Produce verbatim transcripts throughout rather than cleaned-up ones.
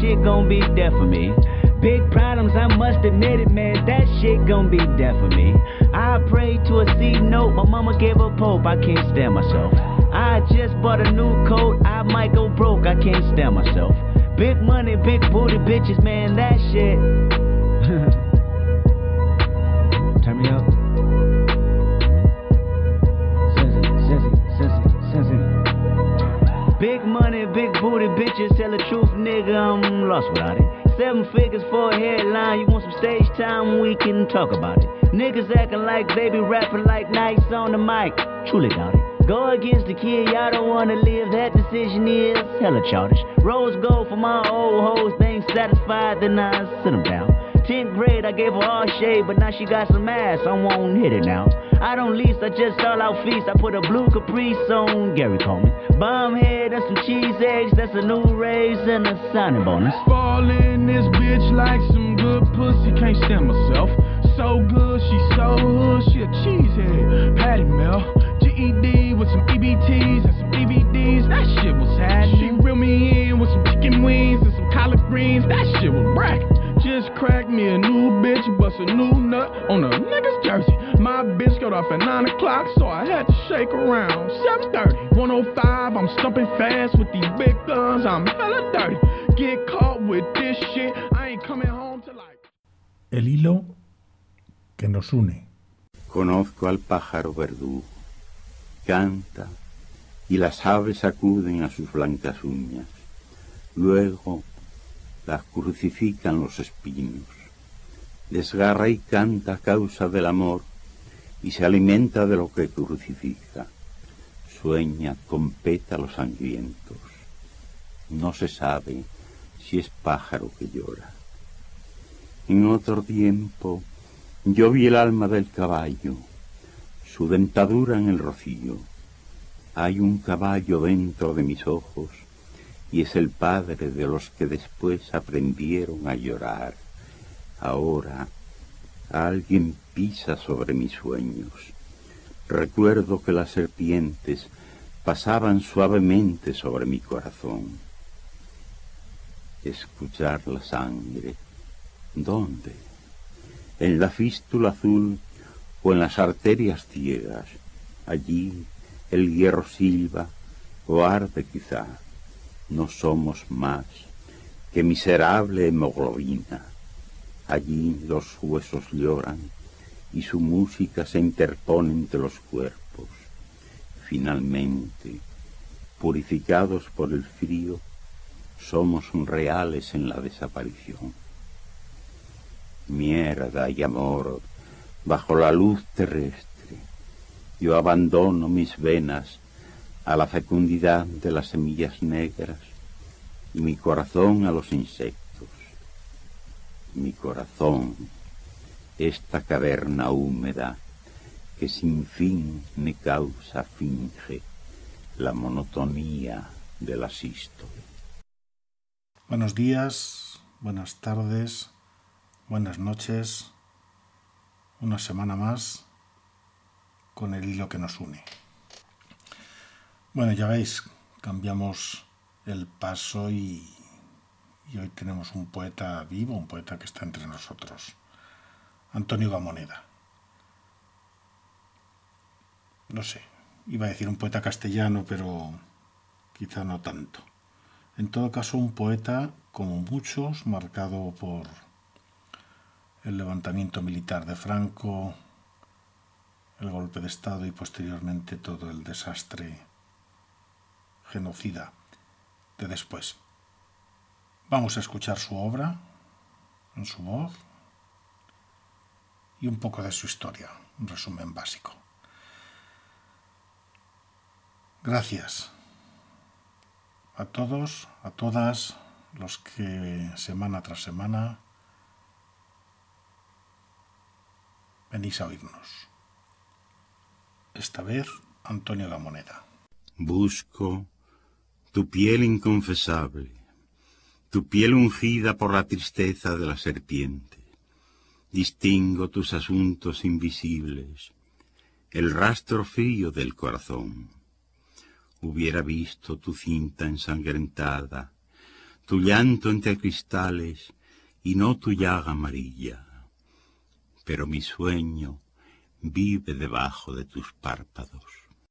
shit gon' be death for me. Big problems, I must admit it, man, that shit gon' be death for me. I prayed to a C note, my mama gave up hope, I can't stand myself. I just bought a new coat, I might go broke, I can't stand myself. Big money, big booty bitches, man, that shit. Turn me up. Sissy, sissy, sissy, sissy. Big money, big booty bitches, tell the truth, nigga, I'm lost without it. Seven figures for a headline, you want some stage time, we can talk about it. Niggas acting like they be rapping like nice on the mic, truly doubt it. Go against the kid, y'all don't wanna live, that decision is hella childish. Rose gold for my old hoes, they ain't satisfied, then I sit them down. Tenth grade, I gave her all shade, but now she got some ass, I won't hit it now. I don't lease, I just stall out feast, I put a blue Caprice on Gary Coleman. Bomb head and some cheese eggs, that's a new raise and a signing bonus. Fall in this bitch like some good pussy, can't stand myself. So good, she so hood, she a cheesehead. Patty Mel, G E D with some E B Ts and some D V Ds, that shit was happening. She reeled me in with some chicken wings and some collard greens, that shit was bracket. Just cracked me a new bitch, bust a new nut on a nigga's jersey. My bitch got off at nine o'clock, so I had to shake around. seven thirty, one oh five, I'm stumping fast with these big guns, I'm hella dirty. Get caught with this shit, I ain't coming home till like... El hilo que nos une. Conozco al pájaro verdugo, canta y las aves acuden a sus blancas uñas. Luego las crucifican los espinos. Desgarra y canta a causa del amor y se alimenta de lo que crucifica. Sueña con pétalos sangrientos. No se sabe si es pájaro que llora. En otro tiempo yo vi el alma del caballo, su dentadura en el rocío. Hay un caballo dentro de mis ojos y es el padre de los que después aprendieron a llorar. Ahora alguien pisa sobre mis sueños. Recuerdo que las serpientes pasaban suavemente sobre mi corazón. Escuchar la sangre. ¿Dónde? En la fístula azul o en las arterias ciegas. Allí el hierro silba o arde quizá. No somos más que miserable hemoglobina. Allí los huesos lloran y su música se interpone entre los cuerpos. Finalmente, purificados por el frío, somos reales en la desaparición. Mierda y amor bajo la luz terrestre. Yo abandono mis venas a la fecundidad de las semillas negras y mi corazón a los insectos. Mi corazón, esta caverna húmeda que sin fin me causa finge la monotonía de la sístole. Buenos días, buenas tardes, buenas noches, una semana más con el hilo que nos une. Bueno, ya veis, cambiamos el paso y, y hoy tenemos un poeta vivo, un poeta que está entre nosotros, Antonio Gamoneda. No sé, iba a decir un poeta castellano, pero quizá no tanto. En todo caso, un poeta, como muchos, marcado por el levantamiento militar de Franco, el golpe de Estado y posteriormente todo el desastre genocida de después. Vamos a escuchar su obra, en su voz, y un poco de su historia, un resumen básico. Gracias a todos, a todas los que semana tras semana venís a oírnos. Esta vez, Antonio Gamoneda. Busco tu piel inconfesable, tu piel ungida por la tristeza de la serpiente. Distingo tus asuntos invisibles, el rastro frío del corazón. Hubiera visto tu cinta ensangrentada, tu llanto entre cristales y no tu llaga amarilla, pero mi sueño vive debajo de tus párpados.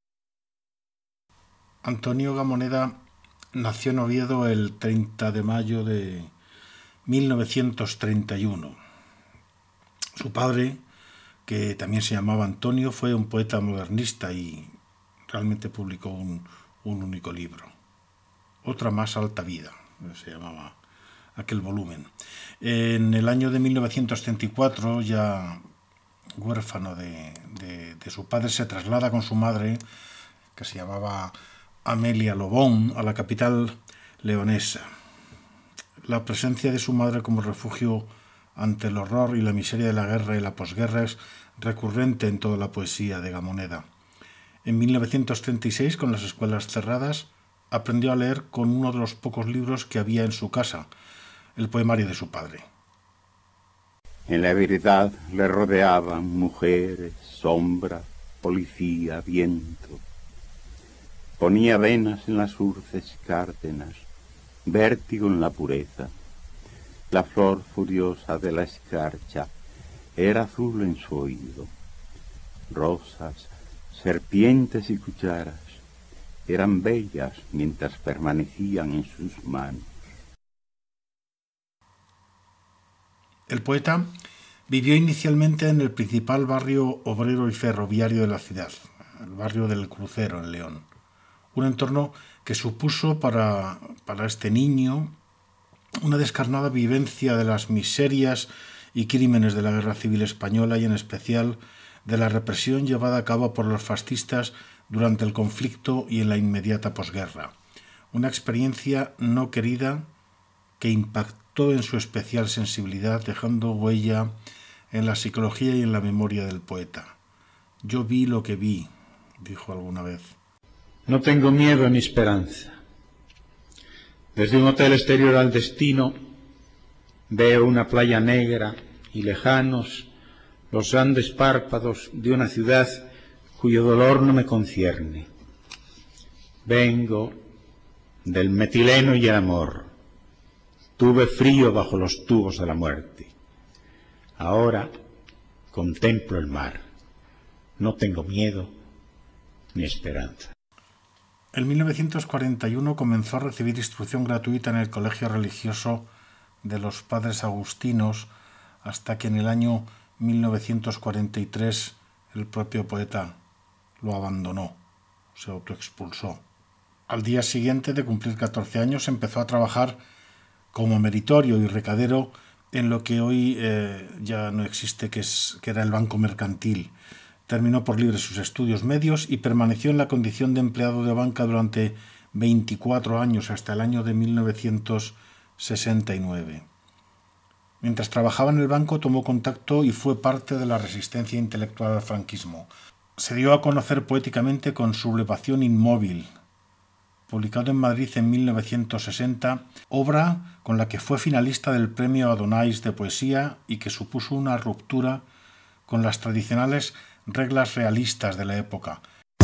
Antonio Gamoneda nació en Oviedo el treinta de mayo de mil novecientos treinta y uno. Su padre, que también se llamaba Antonio, fue un poeta modernista y realmente publicó un, un único libro. Otra más alta vida, se llamaba aquel volumen. En el año de mil novecientos treinta y cuatro, ya huérfano de, de, de su padre, se traslada con su madre, que se llamaba Amelia Lobón, a la capital leonesa. La presencia de su madre como refugio ante el horror y la miseria de la guerra y la posguerra es recurrente en toda la poesía de Gamoneda. En mil novecientos treinta y seis, con las escuelas cerradas, aprendió a leer con uno de los pocos libros que había en su casa, el poemario de su padre. En la verdad le rodeaban mujeres, sombra, policía, viento. Ponía venas en las urces cárdenas, vértigo en la pureza. La flor furiosa de la escarcha era azul en su oído. Rosas, serpientes y cucharas eran bellas mientras permanecían en sus manos. El poeta vivió inicialmente en el principal barrio obrero y ferroviario de la ciudad, el barrio del Crucero, en León. Un entorno que supuso para, para este niño una descarnada vivencia de las miserias y crímenes de la Guerra Civil Española y en especial de la represión llevada a cabo por los fascistas durante el conflicto y en la inmediata posguerra. Una experiencia no querida que impactó en su especial sensibilidad, dejando huella en la psicología y en la memoria del poeta. Yo vi lo que vi, dijo alguna vez. No tengo miedo ni esperanza. Desde un hotel exterior al destino veo una playa negra y lejanos los grandes párpados de una ciudad cuyo dolor no me concierne. Vengo del metileno y el amor. Tuve frío bajo los tubos de la muerte. Ahora contemplo el mar. No tengo miedo ni esperanza. En mil novecientos cuarenta y uno comenzó a recibir instrucción gratuita en el colegio religioso de los Padres Agustinos, hasta que en el año mil novecientos cuarenta y tres el propio poeta lo abandonó, se autoexpulsó. Al día siguiente de cumplir catorce años empezó a trabajar como meritorio y recadero en lo que hoy eh, ya no existe, que, es, que era el Banco Mercantil. Terminó por libre sus estudios medios y permaneció en la condición de empleado de banca durante veinticuatro años, hasta el año de mil novecientos sesenta y nueve. Mientras trabajaba en el banco tomó contacto y fue parte de la resistencia intelectual al franquismo. Se dio a conocer poéticamente con Sublevación inmóvil, publicado en Madrid en mil novecientos sesenta, obra con la que fue finalista del Premio Adonais de Poesía y que supuso una ruptura con las tradicionales reglas realistas de la época.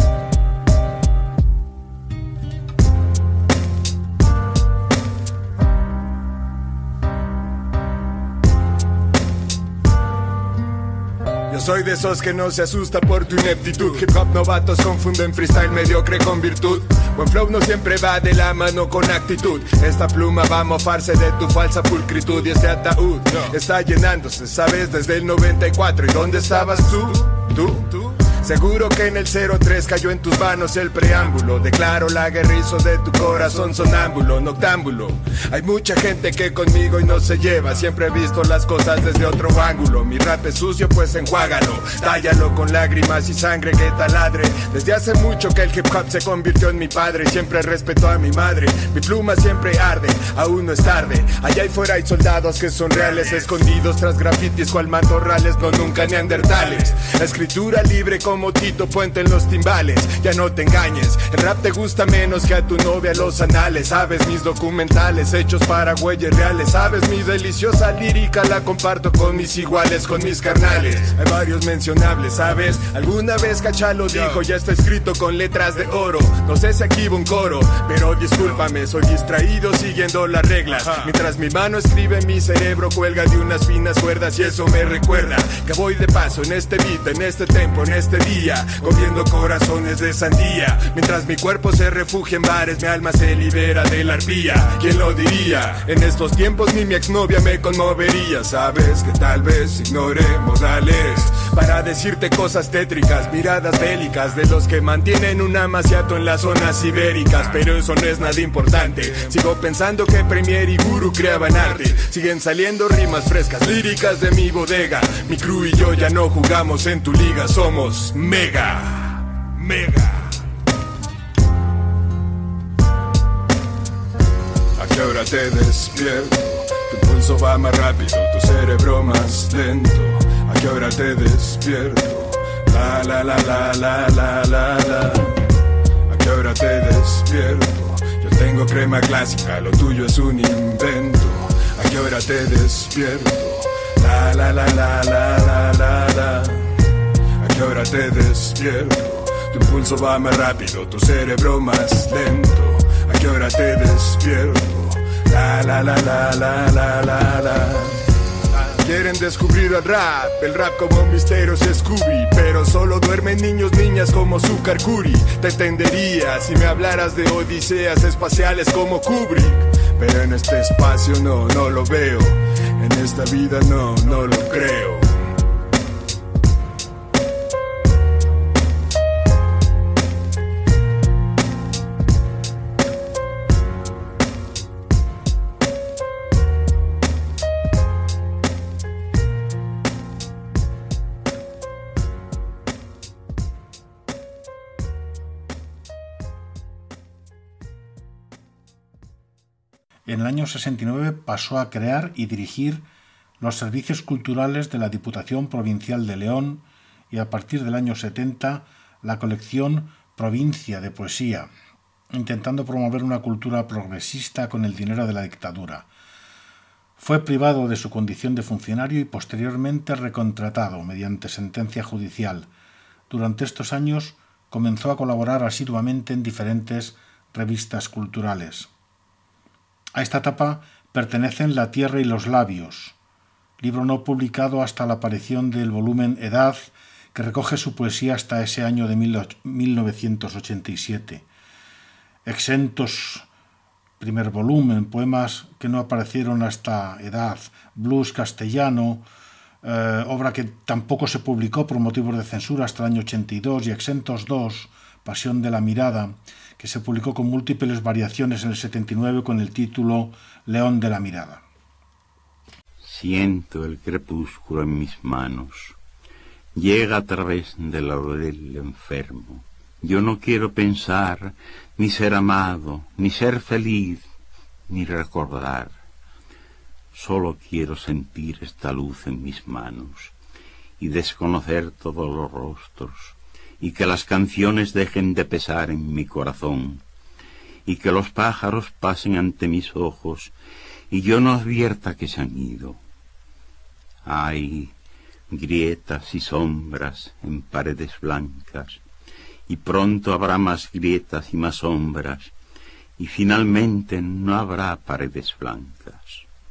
Yo soy de esos que no se asusta por tu ineptitud. Hip hop novatos confunden freestyle mediocre con virtud. Buen flow no siempre va de la mano con actitud. Esta pluma va a mofarse de tu falsa pulcritud. Y este ataúd no. está llenándose, sabes, desde el noventa y cuatro. ¿Y dónde estabas tú? ¿Tú? ¿Tú? Seguro que en el cero tres cayó en tus manos el preámbulo. Declaro la guerrizo de tu corazón sonámbulo, noctámbulo. Hay mucha gente que conmigo y no se lleva. Siempre he visto las cosas desde otro ángulo. Mi rap es sucio, pues enjuágalo. Tállalo con lágrimas y sangre que taladre. Desde hace mucho que el hip hop se convirtió en mi padre. Siempre respeto a mi madre. Mi pluma siempre arde, aún no es tarde. Allá y fuera hay soldados que son reales, escondidos tras grafitis cual matorrales, no nunca neandertales. La escritura libre con como Tito Puente en los timbales. Ya no te engañes, el rap te gusta menos que a tu novia los anales. Sabes mis documentales hechos para güeyes reales. Sabes mi deliciosa lírica la comparto con mis iguales, con mis carnales. Hay varios mencionables, ¿sabes? Alguna vez Cachalo dijo, ya está escrito con letras de oro. No sé si aquí va un coro, pero discúlpame, soy distraído siguiendo las reglas. Mientras mi mano escribe, mi cerebro cuelga de unas finas cuerdas y eso me recuerda que voy de paso en este beat, en este tempo, en este día, comiendo corazones de sandía. Mientras mi cuerpo se refugia en bares, mi alma se libera de la arpía. ¿Quién lo diría? En estos tiempos ni mi exnovia me conmovería. Sabes que tal vez ignore modales para decirte cosas tétricas, miradas bélicas de los que mantienen un amaciato en las zonas ibéricas. Pero eso no es nada importante. Sigo pensando que Premier y Guru creaban arte. Siguen saliendo rimas frescas, líricas de mi bodega. Mi crew y yo ya no jugamos en tu liga, somos mega, mega. ¿A qué hora te despierto? Tu pulso va más rápido, tu cerebro más lento. ¿A qué hora te despierto? La la la la la la la la. ¿A qué hora te despierto? Yo tengo crema clásica, lo tuyo es un invento. ¿A qué hora te despierto? La la la la la la la la. ¿A qué hora te despierto? Tu pulso va más rápido, tu cerebro más lento. ¿A qué hora te despierto? La la la la la la la la. Quieren descubrir el rap, el rap como Misterios y Scooby, pero solo duermen niños, niñas como Zucker Curi. Te entendería si me hablaras de odiseas espaciales como Kubrick, pero en este espacio no, no lo veo. En esta vida no, no lo creo. En el año sesenta y nueve pasó a crear y dirigir los servicios culturales de la Diputación Provincial de León y a partir del año setenta la colección Provincia de Poesía, intentando promover una cultura progresista con el dinero de la dictadura. Fue privado de su condición de funcionario y posteriormente recontratado mediante sentencia judicial. Durante estos años comenzó a colaborar asiduamente en diferentes revistas culturales. A esta etapa pertenecen La Tierra y los Labios, libro no publicado hasta la aparición del volumen Edad, que recoge su poesía hasta ese año de mil novecientos ochenta y siete. Exentos, primer volumen, poemas que no aparecieron hasta Edad, Blues castellano, eh, obra que tampoco se publicó por motivos de censura hasta el año ochenta y dos, y Exentos dos, Pasión de la Mirada, que se publicó con múltiples variaciones en el setenta y nueve con el título León de la Mirada. Siento el crepúsculo en mis manos. Llega a través del laurel enfermo. Yo no quiero pensar, ni ser amado, ni ser feliz, ni recordar. Solo quiero sentir esta luz en mis manos y desconocer todos los rostros, y que las canciones dejen de pesar en mi corazón, y que los pájaros pasen ante mis ojos, y yo no advierta que se han ido. Hay grietas y sombras en paredes blancas, y pronto habrá más grietas y más sombras, y finalmente no habrá paredes blancas.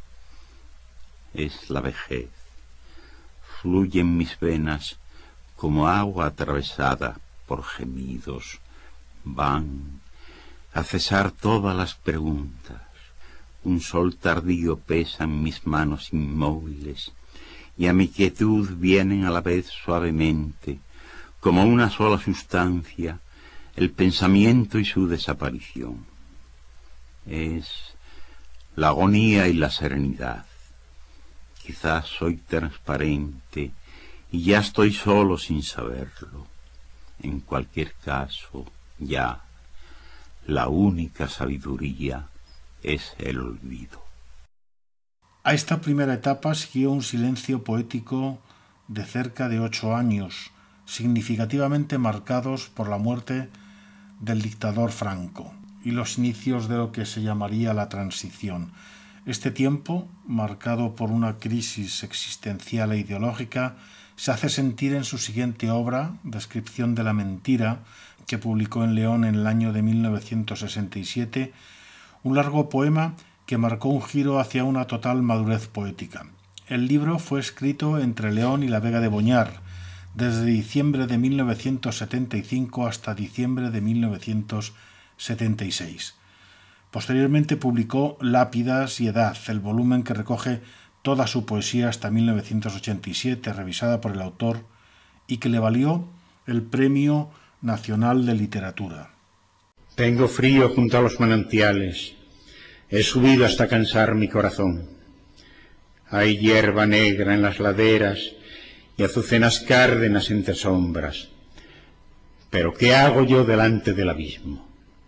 Es la vejez, fluye en mis venas como agua atravesada por gemidos. Van a cesar todas las preguntas. Un sol tardío pesa en mis manos inmóviles, y a mi quietud vienen a la vez suavemente, como una sola sustancia, el pensamiento y su desaparición. Es la agonía y la serenidad. Quizás soy transparente y ya estoy solo sin saberlo. En cualquier caso, ya, la única sabiduría es el olvido. A esta primera etapa siguió un silencio poético de cerca de ocho años, significativamente marcados por la muerte del dictador Franco y los inicios de lo que se llamaría la transición. Este tiempo, marcado por una crisis existencial e ideológica, se hace sentir en su siguiente obra, Descripción de la mentira, que publicó en León en el año de mil novecientos sesenta y siete, un largo poema que marcó un giro hacia una total madurez poética. El libro fue escrito entre León y la Vega de Boñar, desde diciembre de mil novecientos setenta y cinco hasta diciembre de mil novecientos setenta y seis. Posteriormente publicó Lápidas y Edad, el volumen que recoge toda su poesía hasta mil novecientos ochenta y siete, revisada por el autor, y que le valió el Premio Nacional de Literatura. Tengo frío junto a los manantiales, he subido hasta cansar mi corazón. Hay hierba negra en las laderas y azucenas cárdenas entre sombras. Pero ¿qué hago yo delante del abismo?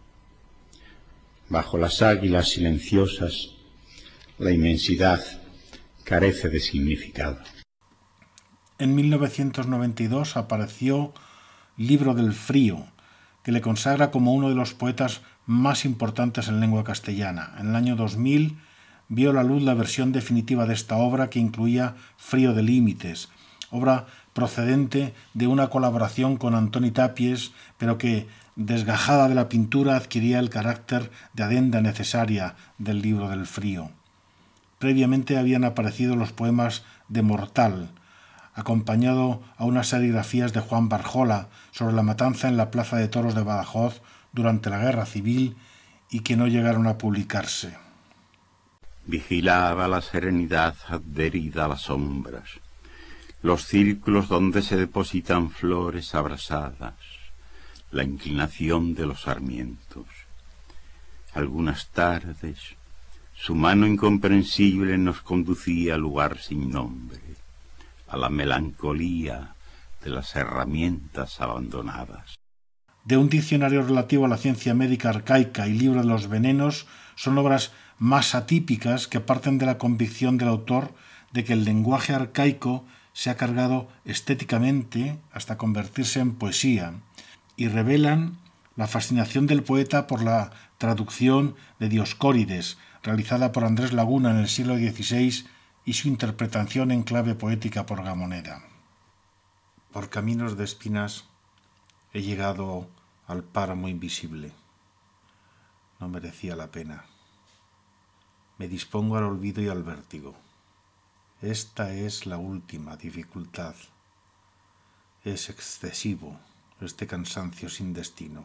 Bajo las águilas silenciosas, la inmensidad carece de significado. En mil novecientos noventa y dos apareció Libro del Frío, que le consagra como uno de los poetas más importantes en lengua castellana. En el año dos mil vio la luz la versión definitiva de esta obra, que incluía Frío de Límites, obra procedente de una colaboración con Antoni Tàpies, pero que, desgajada de la pintura, adquiría el carácter de adenda necesaria del Libro del Frío. Previamente habían aparecido los poemas de Mortal, acompañado a unas serigrafías de Juan Barjola sobre la matanza en la Plaza de Toros de Badajoz durante la Guerra Civil y que no llegaron a publicarse. Vigilaba la serenidad adherida a las sombras, los círculos donde se depositan flores abrasadas, la inclinación de los sarmientos. Algunas tardes, su mano incomprensible nos conducía a lugar sin nombre, a la melancolía de las herramientas abandonadas. De un diccionario relativo a la ciencia médica arcaica y Libro de los venenos son obras más atípicas que parten de la convicción del autor de que el lenguaje arcaico se ha cargado estéticamente hasta convertirse en poesía, y revelan la fascinación del poeta por la traducción de Dioscórides, realizada por Andrés Laguna en el siglo dieciséis, y su interpretación en clave poética por Gamoneda. Por caminos de espinas he llegado al páramo invisible. No merecía la pena. Me dispongo al olvido y al vértigo. Esta es la última dificultad. Es excesivo este cansancio sin destino.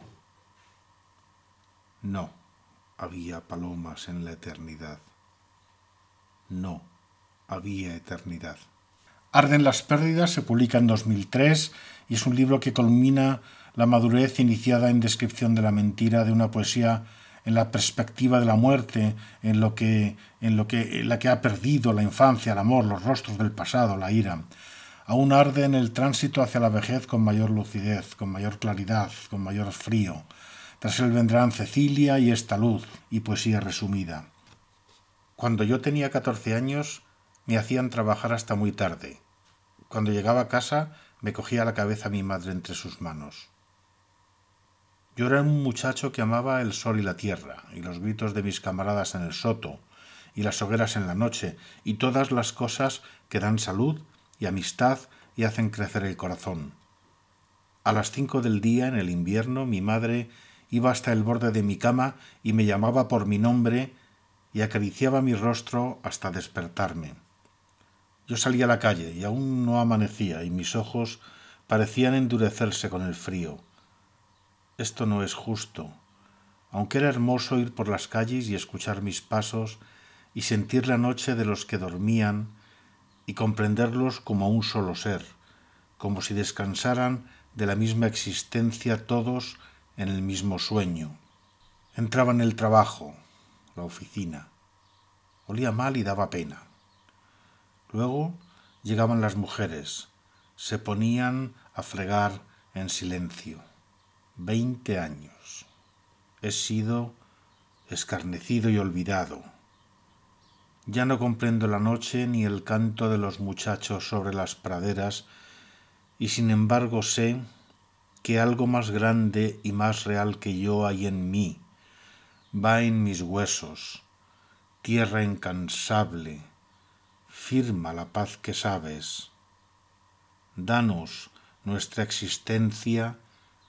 No había palomas en la eternidad. No había eternidad. Arden las pérdidas se publica en dos mil tres y es un libro que culmina la madurez iniciada en Descripción de la mentira, de una poesía en la perspectiva de la muerte, en lo que, en lo que, en la que ha perdido la infancia, el amor, los rostros del pasado, la ira. Aún arde en el tránsito hacia la vejez con mayor lucidez, con mayor claridad, con mayor frío. Tras él vendrán Cecilia y Esta luz, y poesía resumida. Cuando yo tenía catorce años, me hacían trabajar hasta muy tarde. Cuando llegaba a casa, me cogía la cabeza mi madre entre sus manos. Yo era un muchacho que amaba el sol y la tierra, y los gritos de mis camaradas en el soto, y las hogueras en la noche, y todas las cosas que dan salud y amistad y hacen crecer el corazón. A las cinco del día, en el invierno, mi madre iba hasta el borde de mi cama y me llamaba por mi nombre y acariciaba mi rostro hasta despertarme. Yo salía a la calle y aún no amanecía y mis ojos parecían endurecerse con el frío. Esto no es justo, aunque era hermoso ir por las calles y escuchar mis pasos y sentir la noche de los que dormían y comprenderlos como un solo ser, como si descansaran de la misma existencia todos en el mismo sueño. Entraba en el trabajo, la oficina. Olía mal y daba pena. Luego llegaban las mujeres, se ponían a fregar en silencio. Veinte años. He sido escarnecido y olvidado. Ya no comprendo la noche ni el canto de los muchachos sobre las praderas, y sin embargo sé que algo más grande y más real que yo hay en mí, va en mis huesos, tierra incansable, firma la paz que sabes. Danos nuestra existencia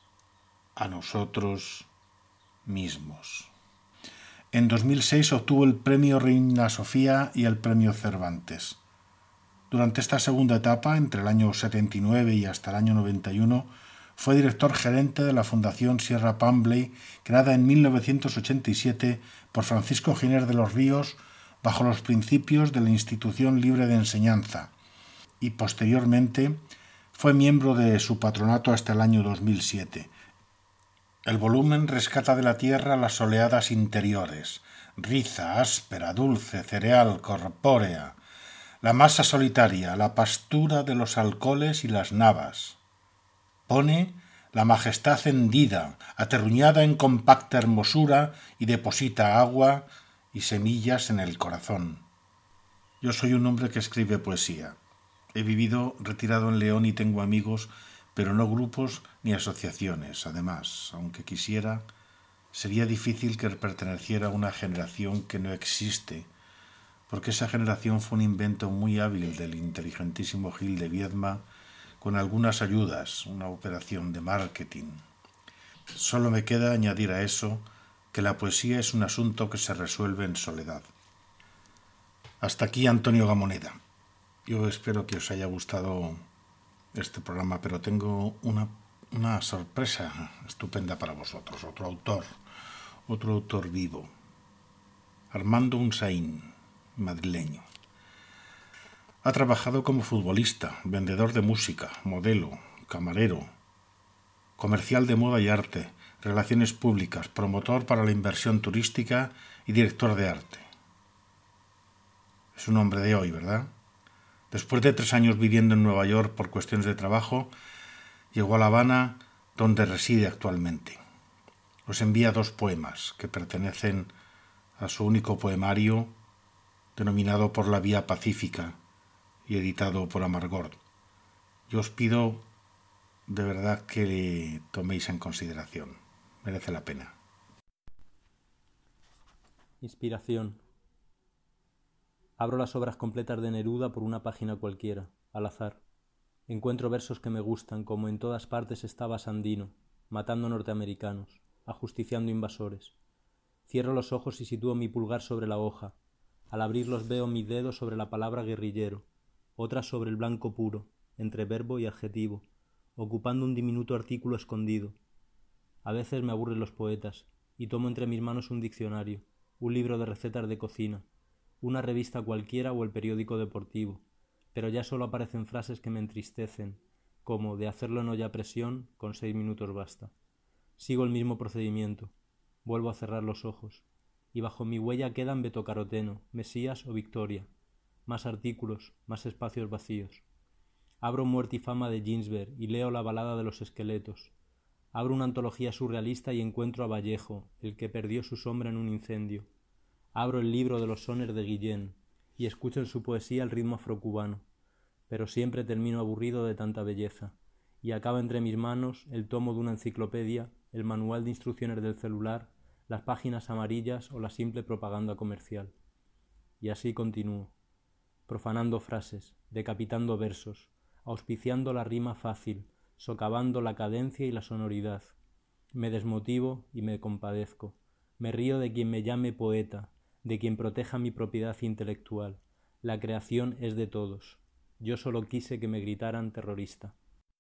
a nosotros mismos. En dos mil seis obtuvo el premio Reina Sofía y el premio Cervantes. Durante esta segunda etapa, entre el año setenta y nueve y hasta el año noventa y uno, fue director gerente de la Fundación Sierra Pambley, creada en mil novecientos ochenta y siete por Francisco Giner de los Ríos bajo los principios de la Institución Libre de Enseñanza, y posteriormente fue miembro de su patronato hasta el año dos mil siete. El volumen rescata de la tierra las oleadas interiores, riza, áspera, dulce, cereal, corpórea, la masa solitaria, la pastura de los alcoholes y las navas. Pone la majestad hendida, aterruñada en compacta hermosura, y deposita agua y semillas en el corazón. Yo soy un hombre que escribe poesía. He vivido retirado en León y tengo amigos, pero no grupos ni asociaciones. Además, aunque quisiera, sería difícil que perteneciera a una generación que no existe, porque esa generación fue un invento muy hábil del inteligentísimo Gil de Viedma, con algunas ayudas, una operación de marketing. Solo me queda añadir a eso que la poesía es un asunto que se resuelve en soledad. Hasta aquí Antonio Gamoneda. Yo espero que os haya gustado este programa, pero tengo una, una sorpresa estupenda para vosotros. Otro autor, otro autor vivo. Armando Unzaín, madrileño. Ha trabajado como futbolista, vendedor de música, modelo, camarero, comercial de moda y arte, relaciones públicas, promotor para la inversión turística y director de arte. Es un hombre de hoy, ¿verdad? Después de tres años viviendo en Nueva York por cuestiones de trabajo, llegó a La Habana, donde reside actualmente. Os envía dos poemas que pertenecen a su único poemario, denominado Por la Vía Pacífica y editado por Amargor. Yo os pido de verdad que le toméis en consideración. Merece la pena. Inspiración. Abro las obras completas de Neruda por una página cualquiera, al azar. Encuentro versos que me gustan, como en todas partes estaba Sandino, matando norteamericanos, ajusticiando invasores. Cierro los ojos y sitúo mi pulgar sobre la hoja. Al abrirlos veo mi dedo sobre la palabra guerrillero, otra sobre el blanco puro, entre verbo y adjetivo, ocupando un diminuto artículo escondido. A veces me aburren los poetas, y tomo entre mis manos un diccionario, un libro de recetas de cocina, una revista cualquiera o el periódico deportivo, pero ya solo aparecen frases que me entristecen, como de hacerlo en olla a presión, con seis minutos basta. Sigo el mismo procedimiento, vuelvo a cerrar los ojos, y bajo mi huella quedan betocaroteno, Mesías o Victoria, más artículos, más espacios vacíos. Abro Muerte y Fama de Ginsberg y leo la balada de los esqueletos. Abro una antología surrealista y encuentro a Vallejo, el que perdió su sombra en un incendio. Abro el libro de los soners de Guillén y escucho en su poesía el ritmo afrocubano, pero siempre termino aburrido de tanta belleza, y acaba entre mis manos el tomo de una enciclopedia, el manual de instrucciones del celular, las páginas amarillas o la simple propaganda comercial. Y así continúo, profanando frases, decapitando versos, auspiciando la rima fácil, socavando la cadencia y la sonoridad. Me desmotivo y me compadezco, me río de quien me llame poeta, de quien proteja mi propiedad intelectual. La creación es de todos. Yo solo quise que me gritaran terrorista.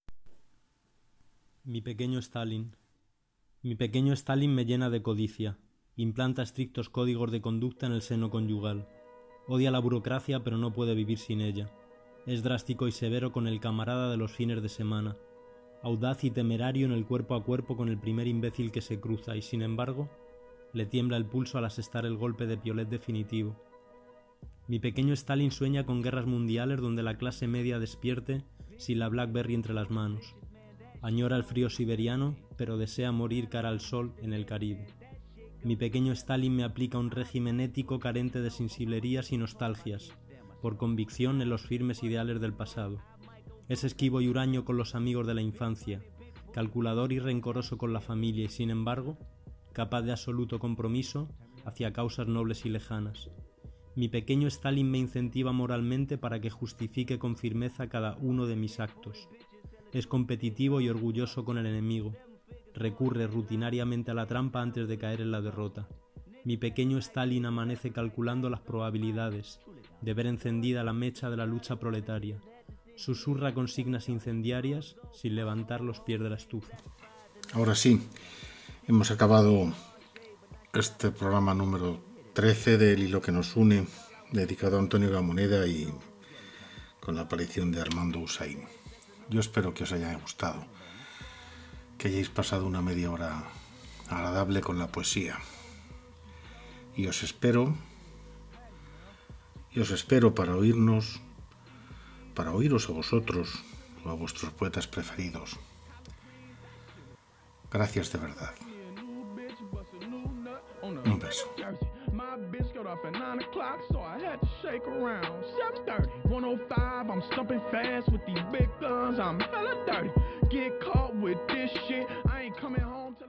Mi pequeño Stalin. Mi pequeño Stalin me llena de codicia. Implanta estrictos códigos de conducta en el seno conyugal. Odia la burocracia, pero no puede vivir sin ella. Es drástico y severo con el camarada de los fines de semana. Audaz y temerario en el cuerpo a cuerpo con el primer imbécil que se cruza, y sin embargo le tiembla el pulso al asestar el golpe de piolet definitivo. Mi pequeño Stalin sueña con guerras mundiales donde la clase media despierte sin la BlackBerry entre las manos. Añora el frío siberiano, pero desea morir cara al sol en el Caribe. Mi pequeño Stalin me aplica un régimen ético carente de sensiblerías y nostalgias, por convicción en los firmes ideales del pasado. Es esquivo y huraño con los amigos de la infancia, calculador y rencoroso con la familia y, sin embargo, capaz de absoluto compromiso hacia causas nobles y lejanas. Mi pequeño Stalin me incentiva moralmente para que justifique con firmeza cada uno de mis actos. Es competitivo y orgulloso con el enemigo. Recurre rutinariamente a la trampa antes de caer en la derrota. Mi pequeño Stalin amanece calculando las probabilidades de ver encendida la mecha de la lucha proletaria. Susurra consignas incendiarias sin levantar los pies de la estufa. Ahora sí, hemos acabado este programa número trece del Hilo que nos une, dedicado a Antonio Gamoneda y con la aparición de Armando Hussain. Yo espero que os haya gustado, que hayáis pasado una media hora agradable con la poesía. Y os espero, y os espero para oírnos, para oíros a vosotros o a vuestros poetas preferidos. Gracias de verdad. Un beso. My bitch got off at nine o'clock, so I had to shake around. seven thirty, one oh five, I'm stumping fast with these big guns. I'm hella dirty. Get caught with this shit, I ain't coming home till